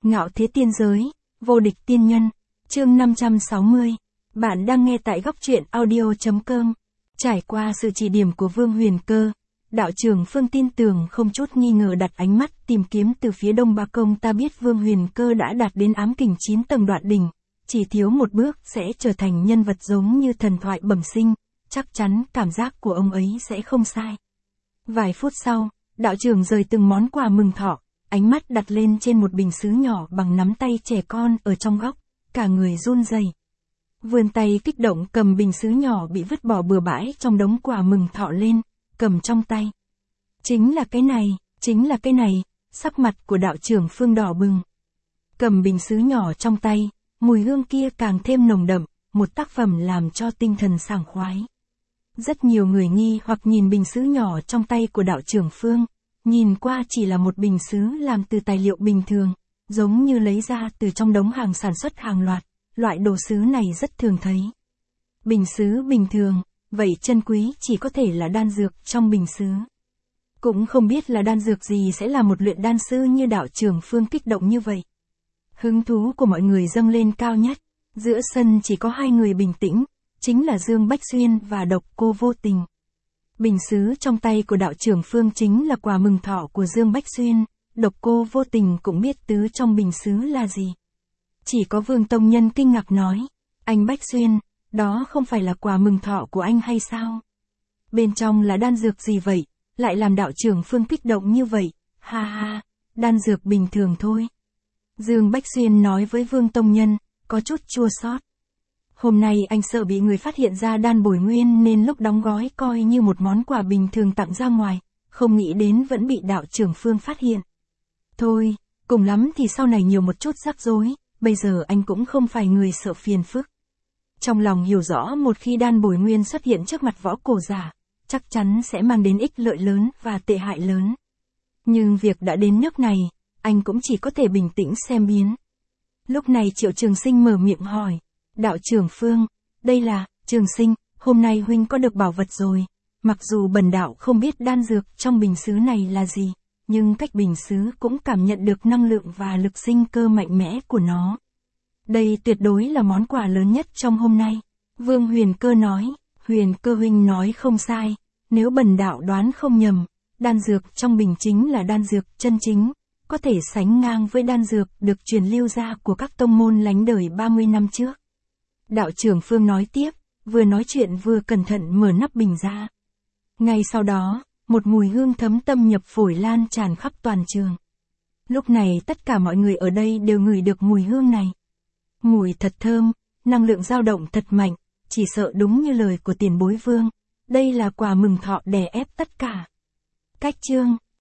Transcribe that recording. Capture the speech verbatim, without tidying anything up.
Ngạo thế tiên giới, vô địch tiên nhân, chương năm trăm sáu mươi. Bạn đang nghe tại góc truyện audio chấm com. Trải qua sự chỉ điểm của Vương Huyền Cơ, đạo trưởng Phương tin tưởng không chút nghi ngờ đặt ánh mắt tìm kiếm từ phía đông ba công. Ta biết Vương Huyền Cơ đã đạt đến ám kình chín tầng đoạn đỉnh, chỉ thiếu một bước sẽ trở thành nhân vật giống như thần thoại bẩm sinh, chắc chắn cảm giác của ông ấy sẽ không sai. Vài phút sau, đạo trưởng rời từng món quà mừng thọ, ánh mắt đặt lên trên một bình sứ nhỏ bằng nắm tay trẻ con ở trong góc, cả người run rẩy. Vươn tay kích động cầm bình sứ nhỏ bị vứt bỏ bừa bãi trong đống quà mừng thọ lên, cầm trong tay. Chính là cái này, chính là cái này, sắc mặt của đạo trưởng Phương đỏ bừng. Cầm bình sứ nhỏ trong tay, mùi hương kia càng thêm nồng đậm, một tác phẩm làm cho tinh thần sảng khoái. Rất nhiều người nghi hoặc nhìn bình sứ nhỏ trong tay của đạo trưởng Phương, nhìn qua chỉ là một bình sứ làm từ tài liệu bình thường, giống như lấy ra từ trong đống hàng sản xuất hàng loạt, loại đồ sứ này rất thường thấy. Bình sứ bình thường, vậy chân quý chỉ có thể là đan dược trong bình sứ. Cũng không biết là đan dược gì sẽ là một luyện đan sư như đạo trưởng Phương kích động như vậy. Hứng thú của mọi người dâng lên cao nhất, giữa sân chỉ có hai người bình tĩnh, chính là Dương Bách Xuyên và Độc Cô Vô Tình. Bình sứ trong tay của đạo trưởng Phương chính là quà mừng thọ của Dương Bách Xuyên, Độc Cô Vô Tình cũng biết tứ trong bình sứ là gì. Chỉ có Vương Tông Nhân kinh ngạc nói, anh Bách Xuyên, đó không phải là quà mừng thọ của anh hay sao? Bên trong là đan dược gì vậy, lại làm đạo trưởng Phương kích động như vậy, ha ha, đan dược bình thường thôi. Dương Bách Xuyên nói với Vương Tông Nhân, có chút chua xót. Hôm nay anh sợ bị người phát hiện ra đan bồi nguyên nên lúc đóng gói coi như một món quà bình thường tặng ra ngoài, không nghĩ đến vẫn bị đạo trưởng Phương phát hiện. Thôi, cùng lắm thì sau này nhiều một chút rắc rối, bây giờ anh cũng không phải người sợ phiền phức. Trong lòng hiểu rõ một khi đan bồi nguyên xuất hiện trước mặt võ cổ giả, chắc chắn sẽ mang đến ích lợi lớn và tệ hại lớn. Nhưng việc đã đến nước này, anh cũng chỉ có thể bình tĩnh xem biến. Lúc này Triệu Trường Sinh mở miệng hỏi, đạo trưởng Phương, đây là, Trường Sinh, hôm nay huynh có được bảo vật rồi, mặc dù bần đạo không biết đan dược trong bình sứ này là gì, nhưng cách bình sứ cũng cảm nhận được năng lượng và lực sinh cơ mạnh mẽ của nó. Đây tuyệt đối là món quà lớn nhất trong hôm nay. Vương Huyền Cơ nói, Huyền Cơ huynh nói không sai, nếu bần đạo đoán không nhầm, đan dược trong bình chính là đan dược chân chính, có thể sánh ngang với đan dược được truyền lưu ra của các tông môn lánh đời ba mươi năm trước. Đạo trưởng Phương nói tiếp, vừa nói chuyện vừa cẩn thận mở nắp bình ra. Ngay sau đó, một mùi hương thấm tâm nhập phổi lan tràn khắp toàn trường. Lúc này tất cả mọi người ở đây đều ngửi được mùi hương này. Mùi thật thơm, năng lượng dao động thật mạnh, chỉ sợ đúng như lời của tiền bối Vương. Đây là quà mừng thọ đè ép tất cả. Cách chương